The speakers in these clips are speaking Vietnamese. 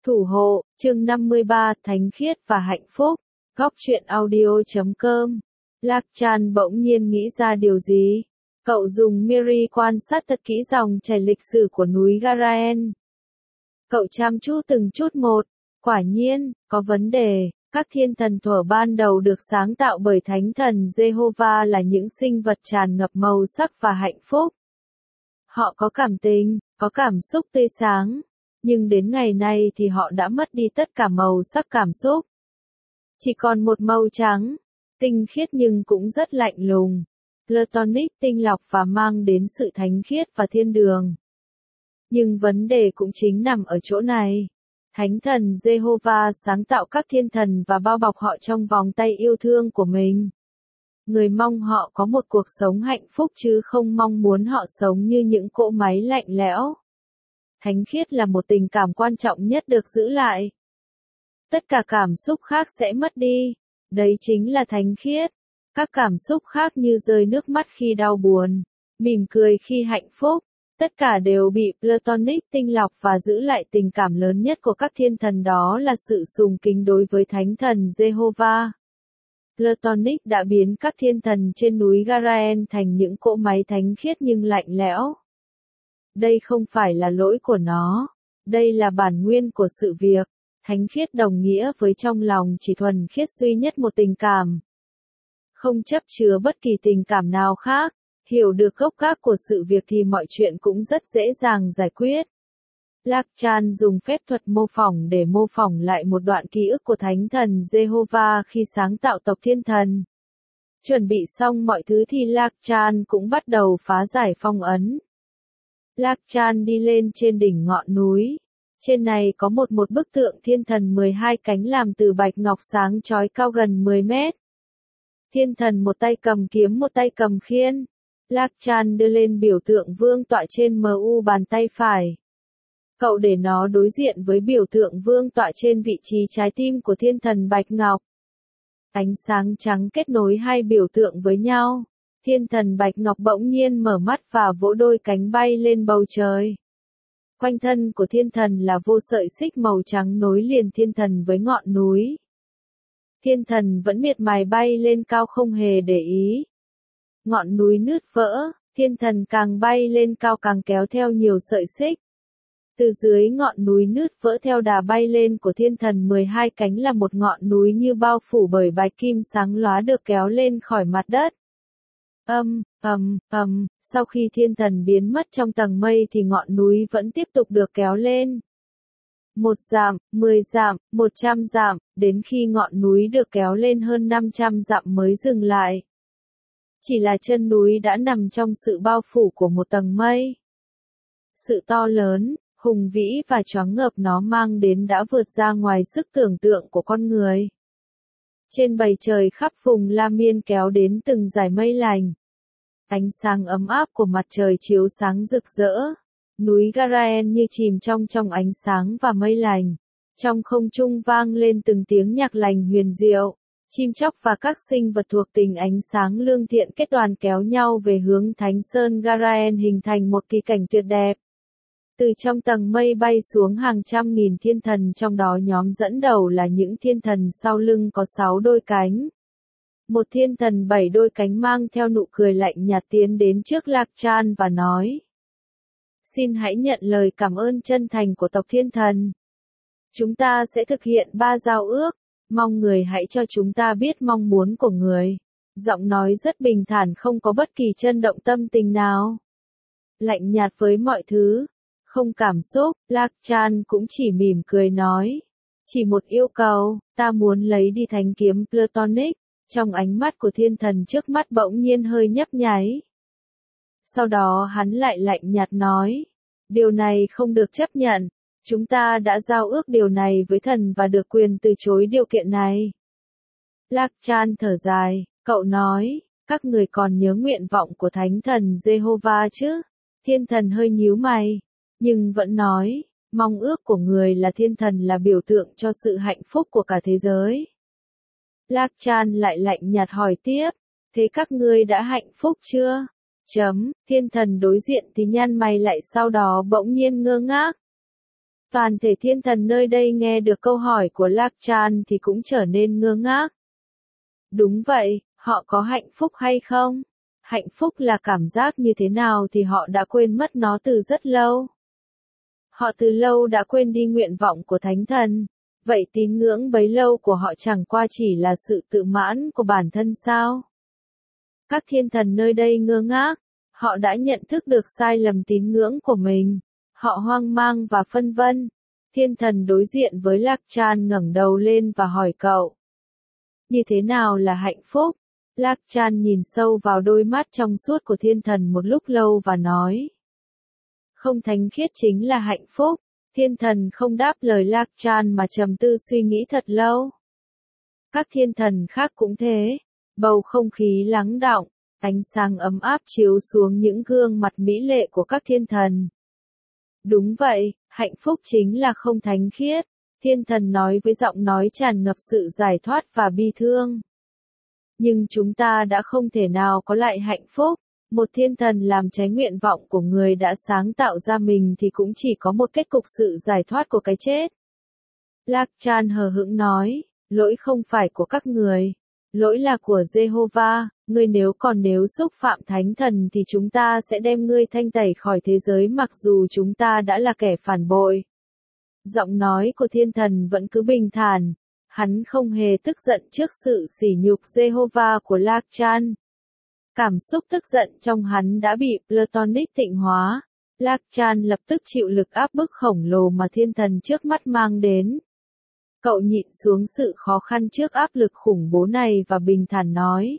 Thủ hộ, chương 53, Thánh khiết và hạnh phúc. Góc truyện audio.com. Lạc Chan bỗng nhiên nghĩ ra điều gì? Cậu dùng Miri quan sát thật kỹ dòng chảy lịch sử của núi Garaen. Cậu chăm chú từng chút một. Quả nhiên, có vấn đề. Các thiên thần thuở ban đầu được sáng tạo bởi Thánh thần Jehovah là những sinh vật tràn ngập màu sắc và hạnh phúc. Họ có cảm tình, có cảm xúc tươi sáng. Nhưng đến ngày nay thì họ đã mất đi tất cả màu sắc cảm xúc. Chỉ còn một màu trắng, tinh khiết nhưng cũng rất lạnh lùng. Platonic tinh lọc và mang đến sự thánh khiết và thiên đường. Nhưng vấn đề cũng chính nằm ở chỗ này. Thánh thần Jehovah sáng tạo các thiên thần và bao bọc họ trong vòng tay yêu thương của mình. Người mong họ có một cuộc sống hạnh phúc chứ không mong muốn họ sống như những cỗ máy lạnh lẽo. Thánh khiết là một tình cảm quan trọng nhất được giữ lại. Tất cả cảm xúc khác sẽ mất đi. Đấy chính là thánh khiết. Các cảm xúc khác như rơi nước mắt khi đau buồn, mỉm cười khi hạnh phúc, tất cả đều bị Platonic tinh lọc và giữ lại tình cảm lớn nhất của các thiên thần đó là sự sùng kính đối với Thánh thần Jehovah. Platonic đã biến các thiên thần trên núi Garaen thành những cỗ máy thánh khiết nhưng lạnh lẽo. Đây không phải là lỗi của nó. Đây là bản nguyên của sự việc. Thánh khiết đồng nghĩa với trong lòng chỉ thuần khiết duy nhất một tình cảm. Không chấp chứa bất kỳ tình cảm nào khác. Hiểu được gốc gác của sự việc thì mọi chuyện cũng rất dễ dàng giải quyết. Lạc Chan dùng phép thuật mô phỏng để mô phỏng lại một đoạn ký ức của Thánh thần Jehovah khi sáng tạo tộc thiên thần. Chuẩn bị xong mọi thứ thì Lạc Chan cũng bắt đầu phá giải phong ấn. Lạc Chan đi lên trên đỉnh ngọn núi. Trên này có một bức tượng thiên thần 12 cánh làm từ bạch ngọc sáng chói cao gần 10 mét. Thiên thần một tay cầm kiếm một tay cầm khiên. Lạc Chan đưa lên biểu tượng vương tọa trên mu bàn tay phải. Cậu để nó đối diện với biểu tượng vương tọa trên vị trí trái tim của thiên thần bạch ngọc. Ánh sáng trắng kết nối hai biểu tượng với nhau. Thiên thần bạch ngọc bỗng nhiên mở mắt và vỗ đôi cánh bay lên bầu trời. Quanh thân của thiên thần là vô sợi xích màu trắng nối liền thiên thần với ngọn núi. Thiên thần vẫn miệt mài bay lên cao không hề để ý. Ngọn núi nứt vỡ, thiên thần càng bay lên cao càng kéo theo nhiều sợi xích. Từ dưới ngọn núi nứt vỡ theo đà bay lên của thiên thần 12 cánh là một ngọn núi như bao phủ bởi bạch kim sáng lóa được kéo lên khỏi mặt đất. Sau khi thiên thần biến mất trong tầng mây thì ngọn núi vẫn tiếp tục được kéo lên. 1 dặm, 10 dặm, 100 dặm, đến khi ngọn núi được kéo lên hơn 500 dặm mới dừng lại. Chỉ là chân núi đã nằm trong sự bao phủ của một tầng mây. Sự to lớn, hùng vĩ và choáng ngợp nó mang đến đã vượt ra ngoài sức tưởng tượng của con người. Trên bầu trời khắp vùng La Miên kéo đến từng dải mây lành. Ánh sáng ấm áp của mặt trời chiếu sáng rực rỡ. Núi Garaen như chìm trong ánh sáng và mây lành. Trong không trung vang lên từng tiếng nhạc lành huyền diệu. Chim chóc và các sinh vật thuộc tình ánh sáng lương thiện kết đoàn kéo nhau về hướng Thánh Sơn Garaen hình thành một kỳ cảnh tuyệt đẹp. Từ trong tầng mây bay xuống hàng trăm nghìn thiên thần, trong đó nhóm dẫn đầu là những thiên thần sau lưng có 6 đôi cánh. Một thiên thần 7 đôi cánh mang theo nụ cười lạnh nhạt tiến đến trước Lạc Chan và nói: Xin hãy nhận lời cảm ơn chân thành của tộc thiên thần. Chúng ta sẽ thực hiện 3 giao ước, mong người hãy cho chúng ta biết mong muốn của người. Giọng nói rất bình thản, không có bất kỳ chân động tâm tình nào. Lạnh nhạt với mọi thứ, không cảm xúc, Lạc Chan cũng chỉ mỉm cười nói: Chỉ một yêu cầu, ta muốn lấy đi thanh kiếm Platonic. Trong ánh mắt của thiên thần trước mắt bỗng nhiên hơi nhấp nháy. Sau đó hắn lại lạnh nhạt nói: Điều này không được chấp nhận. Chúng ta đã giao ước điều này với thần và được quyền từ chối điều kiện này. Lạc Chan thở dài, cậu nói: Các người còn nhớ nguyện vọng của Thánh thần Jehovah chứ? Thiên thần hơi nhíu mày, nhưng vẫn nói: Mong ước của người là thiên thần là biểu tượng cho sự hạnh phúc của cả thế giới. Lạc Chan lại lạnh nhạt hỏi tiếp: Thế các ngươi đã hạnh phúc chưa? Thiên thần đối diện thì nhăn mày lại, sau đó bỗng nhiên ngơ ngác. Toàn thể thiên thần nơi đây nghe được câu hỏi của Lakchan thì cũng trở nên ngơ ngác. Đúng vậy, họ có hạnh phúc hay không? Hạnh phúc là cảm giác như thế nào thì họ đã quên mất nó từ rất lâu. Họ từ lâu đã quên đi nguyện vọng của thánh thần. Vậy tín ngưỡng bấy lâu của họ chẳng qua chỉ là sự tự mãn của bản thân sao? Các thiên thần nơi đây ngơ ngác. Họ đã nhận thức được sai lầm tín ngưỡng của mình. Họ hoang mang và phân vân. Thiên thần đối diện với Lakchan ngẩng đầu lên và hỏi cậu. Như thế nào là hạnh phúc? Lakchan nhìn sâu vào đôi mắt trong suốt của thiên thần một lúc lâu và nói. Không thánh khiết chính là hạnh phúc. Thiên thần không đáp lời Lakchan mà trầm tư suy nghĩ thật lâu. Các thiên thần khác cũng thế. Bầu không khí lắng đọng, ánh sáng ấm áp chiếu xuống những gương mặt mỹ lệ của các thiên thần. Đúng vậy, hạnh phúc chính là không thánh khiết. Thiên thần nói với giọng nói tràn ngập sự giải thoát và bi thương. Nhưng chúng ta đã không thể nào có lại hạnh phúc. Một thiên thần làm trái nguyện vọng của người đã sáng tạo ra mình thì cũng chỉ có một kết cục sự giải thoát của cái chết. Lakchan hờ hững nói, lỗi không phải của các người. Lỗi là của Jehovah, ngươi nếu xúc phạm thánh thần thì chúng ta sẽ đem ngươi thanh tẩy khỏi thế giới mặc dù chúng ta đã là kẻ phản bội. Giọng nói của thiên thần vẫn cứ bình thản, hắn không hề tức giận trước sự sỉ nhục Jehovah của Lakchan. Cảm xúc tức giận trong hắn đã bị Platonic tịnh hóa. Lakchan lập tức chịu lực áp bức khổng lồ mà thiên thần trước mắt mang đến. Cậu nhịn xuống sự khó khăn trước áp lực khủng bố này và bình thản nói.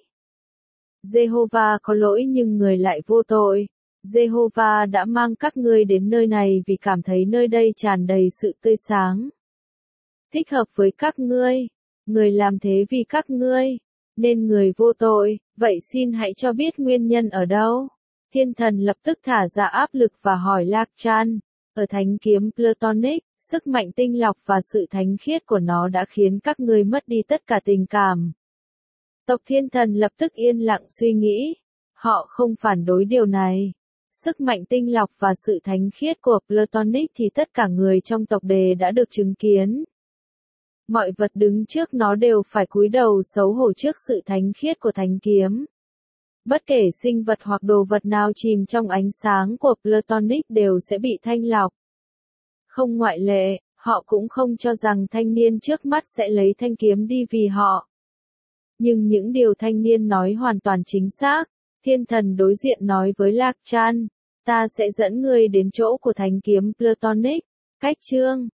Jehovah có lỗi nhưng người lại vô tội. Jehovah đã mang các ngươi đến nơi này vì cảm thấy nơi đây tràn đầy sự tươi sáng. Thích hợp với các ngươi. Người làm thế vì các ngươi. Nên người vô tội, vậy xin hãy cho biết nguyên nhân ở đâu. Thiên thần lập tức thả ra áp lực và hỏi Lakchan. Ở thánh kiếm Platonic, sức mạnh tinh lọc và sự thánh khiết của nó đã khiến các ngươi mất đi tất cả tình cảm. Tộc thiên thần lập tức yên lặng suy nghĩ. Họ không phản đối điều này. Sức mạnh tinh lọc và sự thánh khiết của Platonic thì tất cả người trong tộc đề đã được chứng kiến. Mọi vật đứng trước nó đều phải cúi đầu xấu hổ trước sự thánh khiết của thánh kiếm. Bất kể sinh vật hoặc đồ vật nào chìm trong ánh sáng của Platonic đều sẽ bị thanh lọc. Không ngoại lệ, họ cũng không cho rằng thanh niên trước mắt sẽ lấy thanh kiếm đi vì họ. Nhưng những điều thanh niên nói hoàn toàn chính xác. Thiên thần đối diện nói với Lakchan, ta sẽ dẫn ngươi đến chỗ của thánh kiếm Platonic. Cách chương